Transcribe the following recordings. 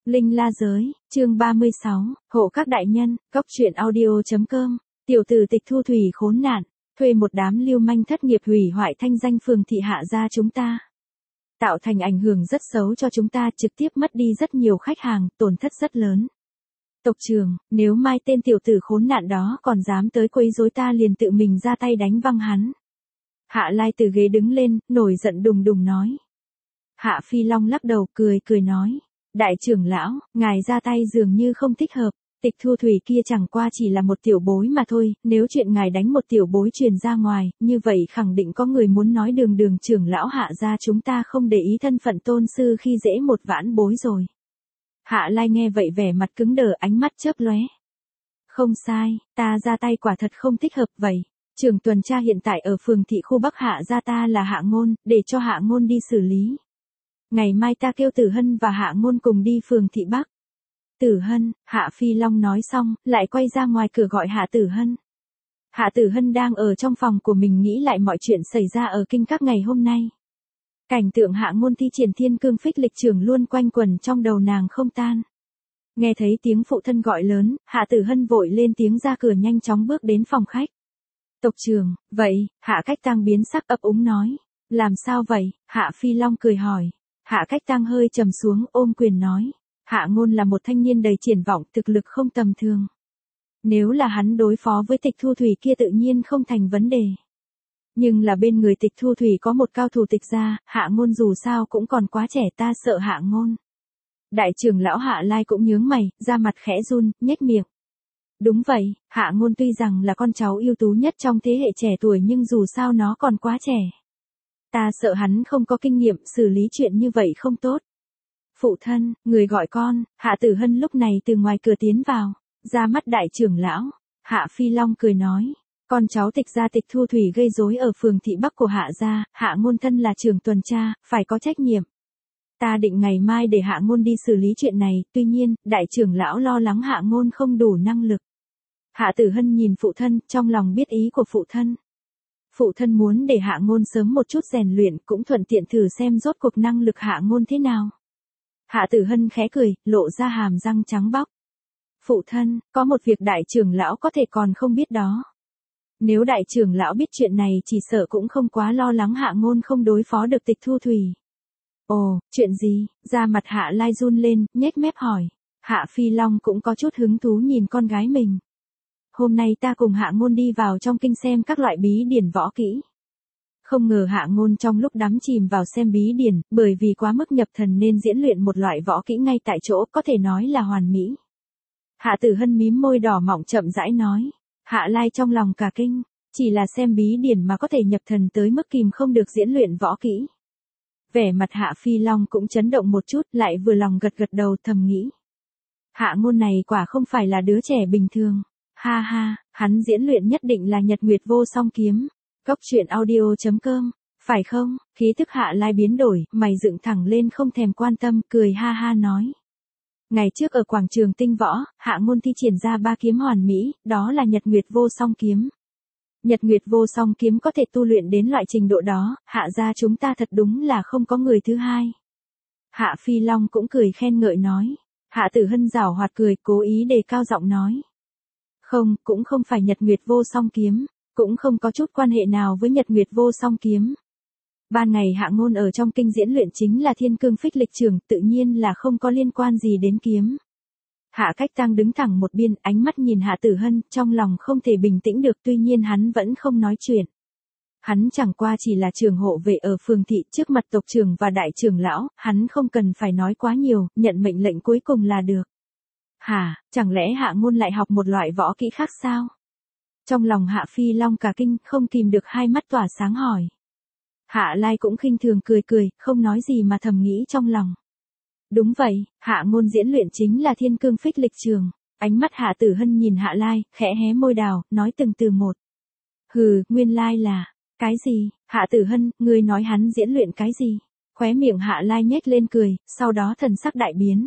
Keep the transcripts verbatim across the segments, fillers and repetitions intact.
Linh La Giới, chương ba mươi sáu, hộ các đại nhân, góc truyện audio.com, tiểu tử Tịch Thu Thủy khốn nạn, thuê một đám lưu manh thất nghiệp hủy hoại thanh danh phường thị Hạ gia chúng ta. Tạo thành ảnh hưởng rất xấu cho chúng ta, trực tiếp mất đi rất nhiều khách hàng, tổn thất rất lớn. Tộc trưởng, nếu mai tên tiểu tử khốn nạn đó còn dám tới quấy rối ta liền tự mình ra tay đánh văng hắn. Hạ Lai từ ghế đứng lên, nổi giận đùng đùng nói. Hạ Phi Long lắc đầu cười cười nói. Đại trưởng lão, ngài ra tay dường như không thích hợp, Tịch Thu Thủy kia chẳng qua chỉ là một tiểu bối mà thôi, nếu chuyện ngài đánh một tiểu bối truyền ra ngoài, như vậy khẳng định có người muốn nói đường đường trưởng lão Hạ gia chúng ta không để ý thân phận tôn sư khi dễ một vãn bối rồi. Hạ Lai nghe vậy vẻ mặt cứng đờ, ánh mắt chớp lóe. Không sai, ta ra tay quả thật không thích hợp vậy. Trưởng tuần tra hiện tại ở phường thị khu Bắc Hạ gia ta là Hạ Ngôn, để cho Hạ Ngôn đi xử lý. Ngày mai ta kêu Tử Hân và Hạ Ngôn cùng đi phường thị Bắc. Tử Hân, Hạ Phi Long nói xong, lại quay ra ngoài cửa gọi Hạ Tử Hân. Hạ Tử Hân đang ở trong phòng của mình nghĩ lại mọi chuyện xảy ra ở kinh các ngày hôm nay. Cảnh tượng Hạ Ngôn thi triển thiên cương phích lịch trưởng luôn quanh quẩn trong đầu nàng không tan. Nghe thấy tiếng phụ thân gọi lớn, Hạ Tử Hân vội lên tiếng ra cửa nhanh chóng bước đến phòng khách. Tộc trưởng, vậy, Hạ Cách Tăng biến sắc ấp úng nói. Làm sao vậy? Hạ Phi Long cười hỏi. Hạ Cách Tăng hơi trầm xuống ôm quyền nói. Hạ Ngôn là một thanh niên đầy triển vọng, thực lực không tầm thường. Nếu là hắn đối phó với Tịch Thu Thủy kia tự nhiên không thành vấn đề. Nhưng là bên người Tịch Thu Thủy có một cao thủ Tịch gia, Hạ Ngôn dù sao cũng còn quá trẻ, ta sợ Hạ Ngôn. Đại trưởng lão Hạ Lai cũng nhướng mày, da mặt khẽ run, nhếch miệng. Đúng vậy, Hạ Ngôn tuy rằng là con cháu ưu tú nhất trong thế hệ trẻ tuổi nhưng dù sao nó còn quá trẻ. Ta sợ hắn không có kinh nghiệm, xử lý chuyện như vậy không tốt. Phụ thân, người gọi con. Hạ Tử Hân lúc này từ ngoài cửa tiến vào, ra mắt đại trưởng lão. Hạ Phi Long cười nói, con cháu Tịch gia Tịch Thu Thủy gây rối ở phường thị Bắc của Hạ gia, Hạ Ngôn thân là trưởng tuần tra, phải có trách nhiệm. Ta định ngày mai để Hạ Ngôn đi xử lý chuyện này, tuy nhiên, đại trưởng lão lo lắng Hạ Ngôn không đủ năng lực. Hạ Tử Hân nhìn phụ thân, trong lòng biết ý của phụ thân. Phụ thân muốn để Hạ Ngôn sớm một chút rèn luyện, cũng thuận tiện thử xem rốt cuộc năng lực Hạ Ngôn thế nào. Hạ Tử Hân khẽ cười, lộ ra hàm răng trắng bóc. Phụ thân, có một việc đại trưởng lão có thể còn không biết đó. Nếu đại trưởng lão biết chuyện này chỉ sợ cũng không quá lo lắng Hạ Ngôn không đối phó được Tịch Thu Thủy. Ồ, chuyện gì? Da mặt Hạ Lai run lên, nhếch mép hỏi. Hạ Phi Long cũng có chút hứng thú nhìn con gái mình. Hôm nay ta cùng Hạ Ngôn đi vào trong kinh xem các loại bí điển võ kỹ. Không ngờ Hạ Ngôn trong lúc đắm chìm vào xem bí điển, bởi vì quá mức nhập thần nên diễn luyện một loại võ kỹ ngay tại chỗ, có thể nói là hoàn mỹ. Hạ Tử Hân mím môi đỏ mọng chậm rãi nói. Hạ Lai trong lòng cả kinh, chỉ là xem bí điển mà có thể nhập thần tới mức kìm không được diễn luyện võ kỹ. Vẻ mặt Hạ Phi Long cũng chấn động một chút, lại vừa lòng gật gật đầu thầm nghĩ. Hạ Ngôn này quả không phải là đứa trẻ bình thường. Ha ha, hắn diễn luyện nhất định là Nhật Nguyệt Vô Song Kiếm. Góc truyện audio.com, phải không? Khí tức Hạ Lai biến đổi, mày dựng thẳng lên không thèm quan tâm, cười ha ha nói. Ngày trước ở quảng trường tinh võ, Hạ Ngôn thi triển ra ba kiếm hoàn mỹ, đó là Nhật Nguyệt Vô Song Kiếm. Nhật Nguyệt Vô Song Kiếm có thể tu luyện đến loại trình độ đó, Hạ gia chúng ta thật đúng là không có người thứ hai. Hạ Phi Long cũng cười khen ngợi nói. Hạ Tử Hân giảo hoạt cười, cố ý đề cao giọng nói. Không, cũng không phải Nhật Nguyệt Vô Song Kiếm, cũng không có chút quan hệ nào với Nhật Nguyệt Vô Song Kiếm. Ban ngày Hạ Ngôn ở trong kinh diễn luyện chính là thiên cương phích lịch trưởng, tự nhiên là không có liên quan gì đến kiếm. Hạ Cách Tăng đứng thẳng một biên, ánh mắt nhìn Hạ Tử Hân, trong lòng không thể bình tĩnh được, tuy nhiên hắn vẫn không nói chuyện. Hắn chẳng qua chỉ là trưởng hộ vệ ở phường thị, trước mặt tộc trưởng và đại trưởng lão, hắn không cần phải nói quá nhiều, nhận mệnh lệnh cuối cùng là được. Hả, chẳng lẽ Hạ Ngôn lại học một loại võ kỹ khác sao? Trong lòng Hạ Phi Long cả kinh, không kìm được hai mắt tỏa sáng hỏi. Hạ Lai cũng khinh thường cười cười, không nói gì mà thầm nghĩ trong lòng. Đúng vậy, Hạ Ngôn diễn luyện chính là thiên cương phích lịch trường. Ánh mắt Hạ Tử Hân nhìn Hạ Lai, khẽ hé môi đào, nói từng từ một. Hừ, nguyên lai là, cái gì? Hạ Tử Hân, ngươi nói hắn diễn luyện cái gì? Khóe miệng Hạ Lai nhếch lên cười, sau đó thần sắc đại biến.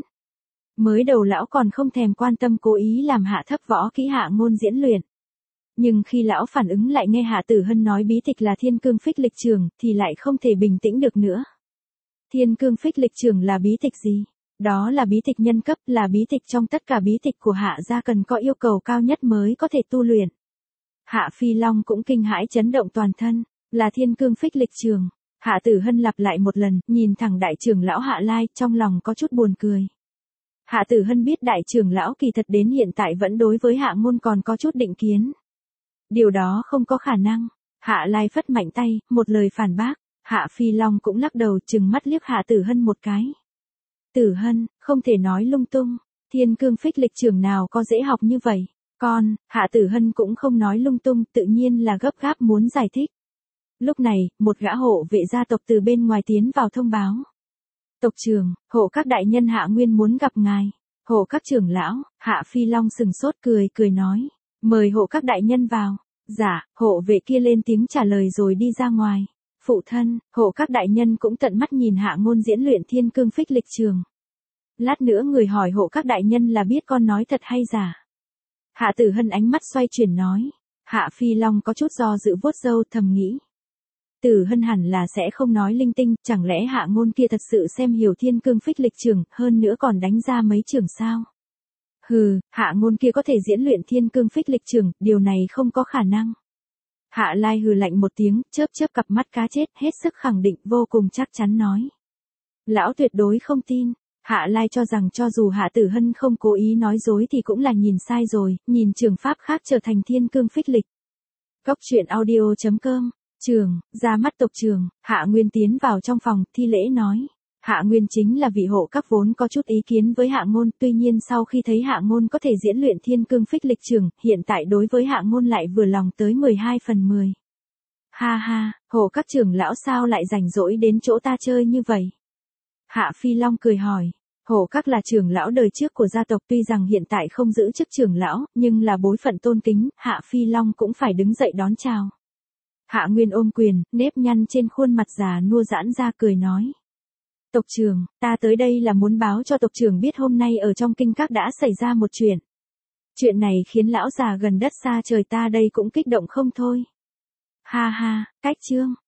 Mới đầu lão còn không thèm quan tâm, cố ý làm hạ thấp võ kỹ Hạ Ngôn diễn luyện. Nhưng khi lão phản ứng lại nghe Hạ Tử Hân nói bí tịch là thiên cương phích lịch trường, thì lại không thể bình tĩnh được nữa. Thiên cương phích lịch trường là bí tịch gì? Đó là bí tịch nhân cấp, là bí tịch trong tất cả bí tịch của Hạ gia cần có yêu cầu cao nhất mới có thể tu luyện. Hạ Phi Long cũng kinh hãi chấn động toàn thân, là thiên cương phích lịch trường. Hạ Tử Hân lặp lại một lần, nhìn thẳng đại trưởng lão Hạ Lai, trong lòng có chút buồn cười. Hạ Tử Hân biết đại trưởng lão kỳ thật đến hiện tại vẫn đối với Hạ Ngôn còn có chút định kiến. Điều đó không có khả năng. Hạ Lai phất mạnh tay, một lời phản bác. Hạ Phi Long cũng lắc đầu trừng mắt liếc Hạ Tử Hân một cái. Tử Hân, không thể nói lung tung. Thiên cương phích lịch trường nào có dễ học như vậy. Con, Hạ Tử Hân cũng không nói lung tung, tự nhiên là gấp gáp muốn giải thích. Lúc này, một gã hộ vệ gia tộc từ bên ngoài tiến vào thông báo. Tộc trưởng, hộ các đại nhân Hạ Nguyên muốn gặp ngài. Hộ các trưởng lão, Hạ Phi Long sừng sốt cười cười nói. Mời hộ các đại nhân vào. Dạ, hộ vệ kia lên tiếng trả lời rồi đi ra ngoài. Phụ thân, hộ các đại nhân cũng tận mắt nhìn Hạ Ngôn diễn luyện thiên cương phích lịch trường. Lát nữa người hỏi hộ các đại nhân là biết con nói thật hay giả. Hạ Tử Hân ánh mắt xoay chuyển nói. Hạ Phi Long có chút do dự vuốt râu thầm nghĩ. Tử Hân hẳn là sẽ không nói linh tinh, chẳng lẽ Hạ Ngôn kia thật sự xem hiểu thiên cương phích lịch trường, hơn nữa còn đánh ra mấy trường sao? Hừ, Hạ Ngôn kia có thể diễn luyện thiên cương phích lịch trường, điều này không có khả năng. Hạ Lai hừ lạnh một tiếng, chớp chớp cặp mắt cá chết, hết sức khẳng định, vô cùng chắc chắn nói. Lão tuyệt đối không tin. Hạ Lai cho rằng cho dù Hạ Tử Hân không cố ý nói dối thì cũng là nhìn sai rồi, nhìn trường pháp khác trở thành thiên cương phích lịch. Góc truyện audio chấm com. Trường, ra mắt tộc trường, Hạ Nguyên tiến vào trong phòng, thi lễ nói. Hạ Nguyên chính là vị hộ các vốn có chút ý kiến với Hạ Ngôn, tuy nhiên sau khi thấy Hạ Ngôn có thể diễn luyện thiên cương phích lịch trường, hiện tại đối với Hạ Ngôn lại vừa lòng tới mười hai phần mười. Ha ha, hộ các trưởng lão sao lại rảnh rỗi đến chỗ ta chơi như vậy? Hạ Phi Long cười hỏi. Hộ các là trưởng lão đời trước của gia tộc, tuy rằng hiện tại không giữ chức trưởng lão, nhưng là bối phận tôn kính, Hạ Phi Long cũng phải đứng dậy đón chào. Hạ Nguyên ôm quyền, nếp nhăn trên khuôn mặt già nua giãn ra cười nói. Tộc trưởng, ta tới đây là muốn báo cho tộc trưởng biết hôm nay ở trong kinh các đã xảy ra một chuyện. Chuyện này khiến lão già gần đất xa trời ta đây cũng kích động không thôi. Ha ha, cách chương,